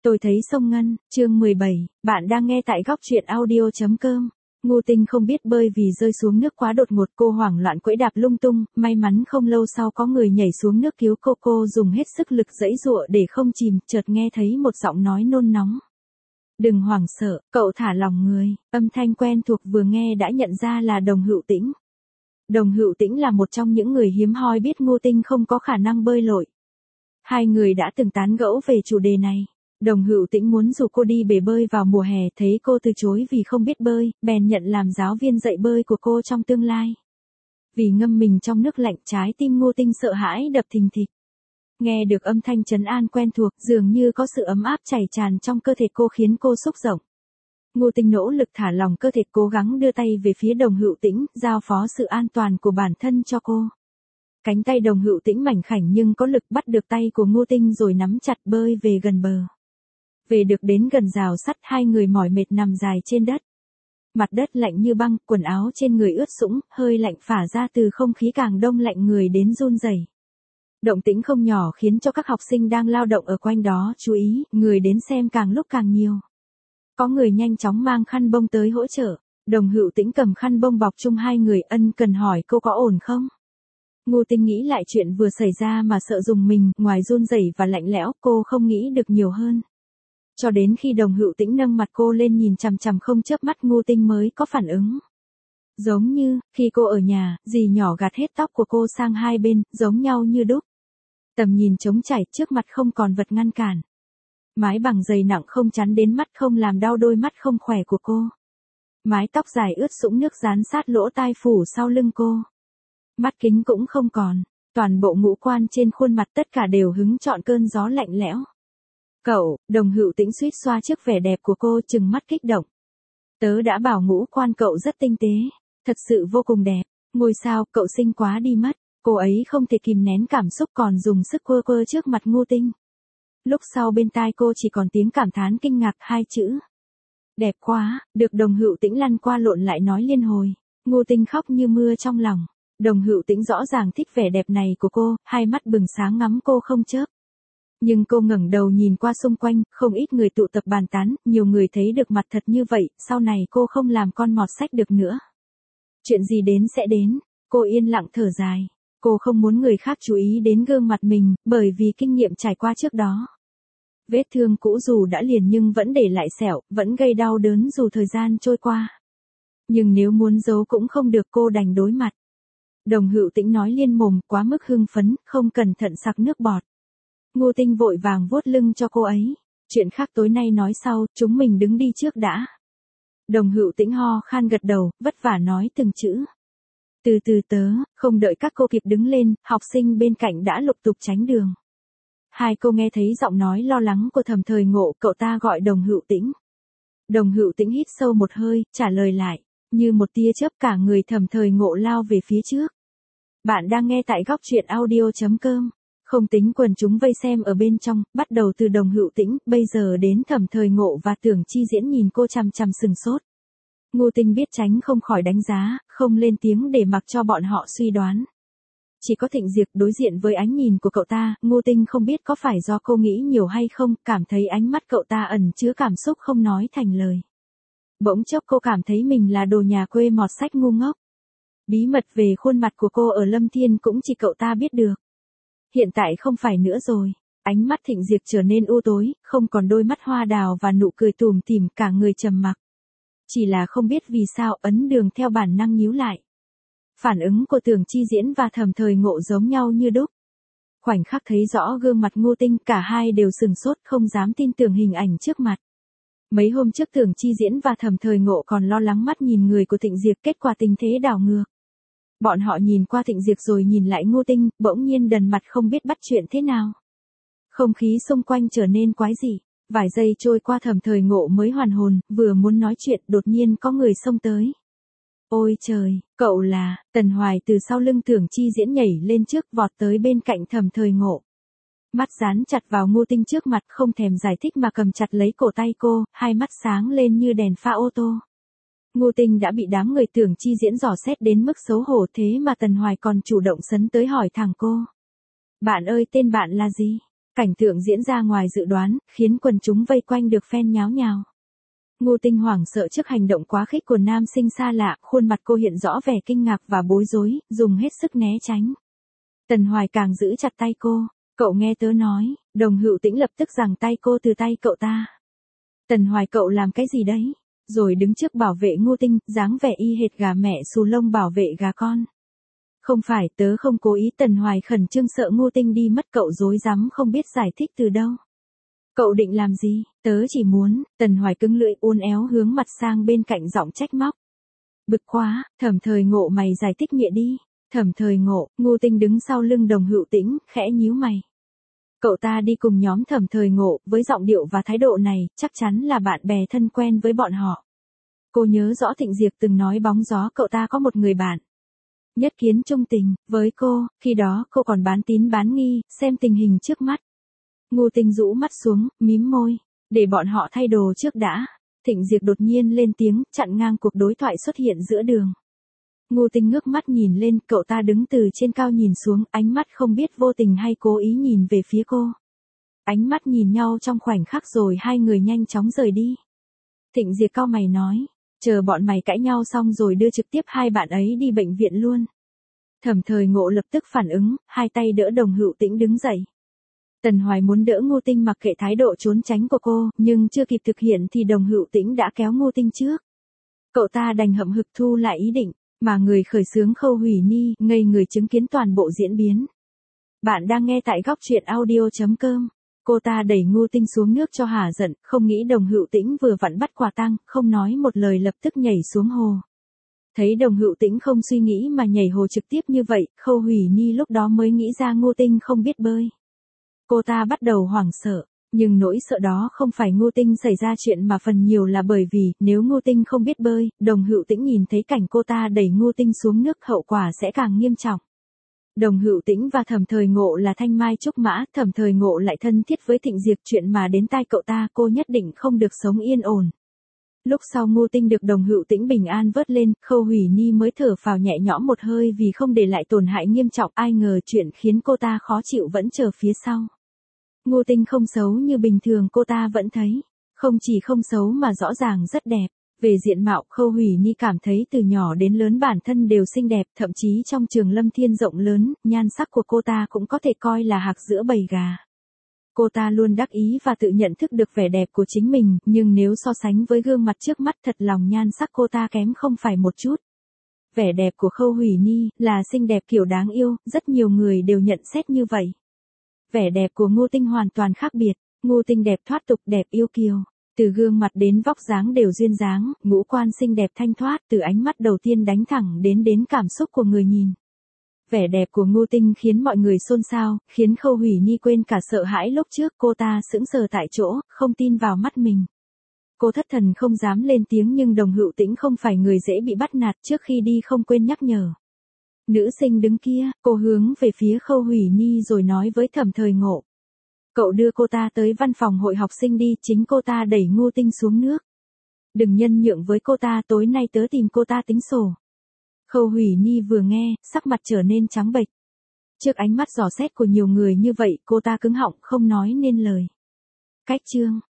Tôi thấy sông Ngân, chương 17, bạn đang nghe tại góc truyện audio.com. Ngô Tinh không biết bơi vì rơi xuống nước quá đột ngột, cô hoảng loạn quẫy đạp lung tung, may mắn không lâu sau có người nhảy xuống nước cứu cô dùng hết sức lực giãy giụa để không chìm, chợt nghe thấy một giọng nói nôn nóng. Đừng hoảng sợ, cậu thả lòng người, âm thanh quen thuộc vừa nghe đã nhận ra là Đồng Hữu Tĩnh. Đồng Hữu Tĩnh là một trong những người hiếm hoi biết Ngô Tinh không có khả năng bơi lội. Hai người đã từng tán gẫu về chủ đề này. Đồng Hữu Tĩnh muốn rủ cô đi bể bơi vào mùa hè, thấy cô từ chối vì không biết bơi, bèn nhận làm giáo viên dạy bơi của cô trong tương lai. Vì ngâm mình trong nước lạnh, trái tim Ngô Tinh sợ hãi đập thình thịch. Nghe được âm thanh trấn an quen thuộc, dường như có sự ấm áp chảy tràn trong cơ thể cô khiến cô xúc động. Ngô Tinh nỗ lực thả lỏng cơ thể, cố gắng đưa tay về phía Đồng Hữu Tĩnh, giao phó sự an toàn của bản thân cho cô. Cánh tay Đồng Hữu Tĩnh mảnh khảnh nhưng có lực bắt được tay của Ngô Tinh rồi nắm chặt bơi về gần bờ. Về được đến gần rào sắt, hai người mỏi mệt nằm dài trên đất. Mặt đất lạnh như băng, quần áo trên người ướt sũng, hơi lạnh phả ra từ không khí càng đông lạnh người đến run rẩy. Động tĩnh không nhỏ khiến cho các học sinh đang lao động ở quanh đó chú ý, người đến xem càng lúc càng nhiều. Có người nhanh chóng mang khăn bông tới hỗ trợ. Đồng Hữu Tĩnh cầm khăn bông bọc chung hai người, ân cần hỏi cô có ổn không. Ngô Tinh nghĩ lại chuyện vừa xảy ra mà sợ rùng mình, ngoài run rẩy và lạnh lẽo, cô không nghĩ được nhiều hơn. Cho đến khi Đồng Hữu Tĩnh nâng mặt cô lên nhìn chằm chằm không chớp mắt, Ngô Tinh mới có phản ứng. Giống như, khi cô ở nhà, dì nhỏ gạt hết tóc của cô sang hai bên, giống nhau như đúc. Tầm nhìn trống trải, trước mặt không còn vật ngăn cản. Mái bằng dày nặng không chắn đến mắt, không làm đau đôi mắt không khỏe của cô. Mái tóc dài ướt sũng nước dán sát lỗ tai phủ sau lưng cô. Mắt kính cũng không còn, toàn bộ ngũ quan trên khuôn mặt tất cả đều hứng chọn cơn gió lạnh lẽo. Cậu, Đồng Hữu Tĩnh suýt xoa trước vẻ đẹp của cô, trừng mắt kích động. Tớ đã bảo ngũ quan cậu rất tinh tế, thật sự vô cùng đẹp, ngôi sao, cậu xinh quá đi mất. Cô ấy không thể kìm nén cảm xúc còn dùng sức quơ trước mặt Ngô Tinh. Lúc sau bên tai cô chỉ còn tiếng cảm thán kinh ngạc hai chữ. Đẹp quá, được Đồng Hữu Tĩnh lăn qua lộn lại nói liên hồi. Ngô Tinh khóc như mưa trong lòng. Đồng Hữu Tĩnh rõ ràng thích vẻ đẹp này của cô, hai mắt bừng sáng ngắm cô không chớp. Nhưng cô ngẩng đầu nhìn qua xung quanh, không ít người tụ tập bàn tán, nhiều người thấy được mặt thật như vậy, sau này cô không làm con mọt sách được nữa. Chuyện gì đến sẽ đến, cô yên lặng thở dài. Cô không muốn người khác chú ý đến gương mặt mình, bởi vì kinh nghiệm trải qua trước đó. Vết thương cũ dù đã liền nhưng vẫn để lại sẹo, vẫn gây đau đớn dù thời gian trôi qua. Nhưng nếu muốn giấu cũng không được, cô đành đối mặt. Đồng Hữu Tĩnh nói liên mồm, quá mức hưng phấn, không cẩn thận sặc nước bọt. Ngô Tinh vội vàng vuốt lưng cho cô ấy. Chuyện khác tối nay nói sau, chúng mình đứng đi trước đã. Đồng Hữu Tĩnh ho khan gật đầu, vất vả nói từng chữ. Từ từ tớ, không đợi các cô kịp đứng lên, học sinh bên cạnh đã lục tục tránh đường. Hai cô nghe thấy giọng nói lo lắng của Thẩm Thời Ngộ, cậu ta gọi Đồng Hữu Tĩnh. Đồng Hữu Tĩnh hít sâu một hơi, trả lời lại, như một tia chớp cả người Thẩm Thời Ngộ lao về phía trước. Bạn đang nghe tại góc truyện audio.com. Không tính quần chúng vây xem ở bên trong, bắt đầu từ Đồng Hữu Tĩnh, bây giờ đến Thẩm Thời Ngộ và Tưởng Chi Diễn nhìn cô chằm chằm sừng sốt. Ngô Tinh biết tránh không khỏi đánh giá, không lên tiếng để mặc cho bọn họ suy đoán. Chỉ có Thịnh Diệp đối diện với ánh nhìn của cậu ta, Ngô Tinh không biết có phải do cô nghĩ nhiều hay không, cảm thấy ánh mắt cậu ta ẩn chứa cảm xúc không nói thành lời. Bỗng chốc cô cảm thấy mình là đồ nhà quê mọt sách ngu ngốc. Bí mật về khuôn mặt của cô ở Lâm Thiên cũng chỉ cậu ta biết được. Hiện tại không phải nữa rồi, ánh mắt Thịnh Diệp trở nên u tối, không còn đôi mắt hoa đào và nụ cười tủm tỉm, cả người trầm mặc. Chỉ là không biết vì sao ấn đường theo bản năng nhíu lại. Phản ứng của Tưởng Chi Diễn và Thẩm Thời Ngộ giống nhau như đúc. Khoảnh khắc thấy rõ gương mặt Ngô Tinh, cả hai đều sừng sốt không dám tin tưởng hình ảnh trước mặt. Mấy hôm trước Tưởng Chi Diễn và Thẩm Thời Ngộ còn lo lắng mắt nhìn người của Thịnh Diệp, kết quả tình thế đảo ngược. Bọn họ nhìn qua Thịnh Diệp rồi nhìn lại Ngô Tinh, bỗng nhiên đần mặt không biết bắt chuyện thế nào. Không khí xung quanh trở nên quái dị. Vài giây trôi qua Thẩm Thời Ngộ mới hoàn hồn, vừa muốn nói chuyện đột nhiên có người xông tới. Ôi trời, cậu là, Tần Hoài từ sau lưng Tưởng Chi Diễn nhảy lên trước vọt tới bên cạnh Thẩm Thời Ngộ. Mắt dán chặt vào Ngô Tinh trước mặt, không thèm giải thích mà cầm chặt lấy cổ tay cô, hai mắt sáng lên như đèn pha ô tô. Ngô Tinh đã bị đám người Tưởng Chi Diễn dò xét đến mức xấu hổ, thế mà Tần Hoài còn chủ động sấn tới hỏi thẳng cô. Bạn ơi, tên bạn là gì? Cảnh tượng diễn ra ngoài dự đoán, khiến quần chúng vây quanh được phen nháo nhào. Ngô Tinh hoảng sợ trước hành động quá khích của nam sinh xa lạ, khuôn mặt cô hiện rõ vẻ kinh ngạc và bối rối, dùng hết sức né tránh. Tần Hoài càng giữ chặt tay cô, cậu nghe tớ nói, Đồng Hữu Tĩnh lập tức giằng tay cô từ tay cậu ta. Tần Hoài cậu làm cái gì đấy? Rồi đứng trước bảo vệ Ngô Tinh, dáng vẻ y hệt gà mẹ xù lông bảo vệ gà con. Không phải, tớ không cố ý. Tần Hoài khẩn trương sợ Ngô Tinh đi mất, cậu rối rắm không biết giải thích từ đâu. Cậu định làm gì? Tớ chỉ muốn. Tần Hoài cứng lưỡi uốn éo hướng mặt sang bên cạnh giọng trách móc. Bực quá, Thẩm Thời Ngộ mày giải thích nghĩa đi. Thẩm Thời Ngộ. Ngô Tinh đứng sau lưng Đồng Hữu Tĩnh, khẽ nhíu mày. Cậu ta đi cùng nhóm Thẩm Thời Ngộ, với giọng điệu và thái độ này, chắc chắn là bạn bè thân quen với bọn họ. Cô nhớ rõ Thịnh Diệp từng nói bóng gió cậu ta có một người bạn. Nhất Kiến trung tình với cô, khi đó cô còn bán tín bán nghi, xem tình hình trước mắt. Ngô Tinh rũ mắt xuống, mím môi, để bọn họ thay đồ trước đã. Thịnh Diệp đột nhiên lên tiếng, chặn ngang cuộc đối thoại xuất hiện giữa đường. Ngô Tinh ngước mắt nhìn lên, cậu ta đứng từ trên cao nhìn xuống, ánh mắt không biết vô tình hay cố ý nhìn về phía cô. Ánh mắt nhìn nhau trong khoảnh khắc rồi hai người nhanh chóng rời đi. Thịnh Diệp cau mày nói, chờ bọn mày cãi nhau xong rồi đưa trực tiếp hai bạn ấy đi bệnh viện luôn. Thẩm Thời Ngộ lập tức phản ứng, hai tay đỡ Đồng Hữu Tĩnh đứng dậy. Tần Hoài muốn đỡ Ngô Tinh mặc kệ thái độ trốn tránh của cô, nhưng chưa kịp thực hiện thì Đồng Hữu Tĩnh đã kéo Ngô Tinh trước. Cậu ta đành hậm hực thu lại ý định, mà người khởi xướng Khâu Hủy Ni ngây người chứng kiến toàn bộ diễn biến. Bạn đang nghe tại góc truyện audio.com. Cô ta đẩy Ngô Tinh xuống nước cho hả giận, không nghĩ Đồng Hữu Tĩnh vừa vặn bắt quả tang, không nói một lời lập tức nhảy xuống hồ. Thấy Đồng Hữu Tĩnh không suy nghĩ mà nhảy hồ trực tiếp như vậy, Khâu Hủy Ni lúc đó mới nghĩ ra Ngô Tinh không biết bơi. Cô ta bắt đầu hoảng sợ, nhưng nỗi sợ đó không phải Ngô Tinh xảy ra chuyện mà phần nhiều là bởi vì, nếu Ngô Tinh không biết bơi, Đồng Hữu Tĩnh nhìn thấy cảnh cô ta đẩy Ngô Tinh xuống nước hậu quả sẽ càng nghiêm trọng. Đồng Hữu Tĩnh và Thẩm Thời Ngộ là thanh mai trúc mã, Thẩm Thời Ngộ lại thân thiết với Thịnh Diệp, chuyện mà đến tai cậu ta cô nhất định không được sống yên ổn. Lúc sau Ngô Tinh được Đồng Hữu Tĩnh bình an vớt lên, Khâu Hủy Ni mới thở phào nhẹ nhõm một hơi vì không để lại tổn hại nghiêm trọng, ai ngờ chuyện khiến cô ta khó chịu vẫn chờ phía sau. Ngô Tinh không xấu như bình thường cô ta vẫn thấy, không chỉ không xấu mà rõ ràng rất đẹp. Về diện mạo, Khâu Hủy Ni cảm thấy từ nhỏ đến lớn bản thân đều xinh đẹp, thậm chí trong trường Lâm Thiên rộng lớn, nhan sắc của cô ta cũng có thể coi là hạc giữa bầy gà. Cô ta luôn đắc ý và tự nhận thức được vẻ đẹp của chính mình, nhưng nếu so sánh với gương mặt trước mắt thật lòng nhan sắc cô ta kém không phải một chút. Vẻ đẹp của Khâu Hủy Ni là xinh đẹp kiểu đáng yêu, rất nhiều người đều nhận xét như vậy. Vẻ đẹp của Ngô Tinh hoàn toàn khác biệt, Ngô Tinh đẹp thoát tục, đẹp yêu kiều. Từ gương mặt đến vóc dáng đều duyên dáng, ngũ quan xinh đẹp thanh thoát, từ ánh mắt đầu tiên đánh thẳng đến cảm xúc của người nhìn. Vẻ đẹp của Ngô Tinh khiến mọi người xôn xao, khiến Khâu Hủy Ni quên cả sợ hãi lúc trước, cô ta sững sờ tại chỗ, không tin vào mắt mình. Cô thất thần không dám lên tiếng nhưng Đồng Hữu Tĩnh không phải người dễ bị bắt nạt, trước khi đi không quên nhắc nhở. Nữ sinh đứng kia, cô hướng về phía Khâu Hủy Ni rồi nói với Thẩm Thời Ngộ. Cậu đưa cô ta tới văn phòng hội học sinh đi, chính cô ta đẩy Ngô Tinh xuống nước. Đừng nhân nhượng với cô ta, tối nay tớ tìm cô ta tính sổ. Khâu Hủy Ni vừa nghe, sắc mặt trở nên trắng bệch. Trước ánh mắt dò xét của nhiều người như vậy, cô ta cứng họng không nói nên lời. Cách chương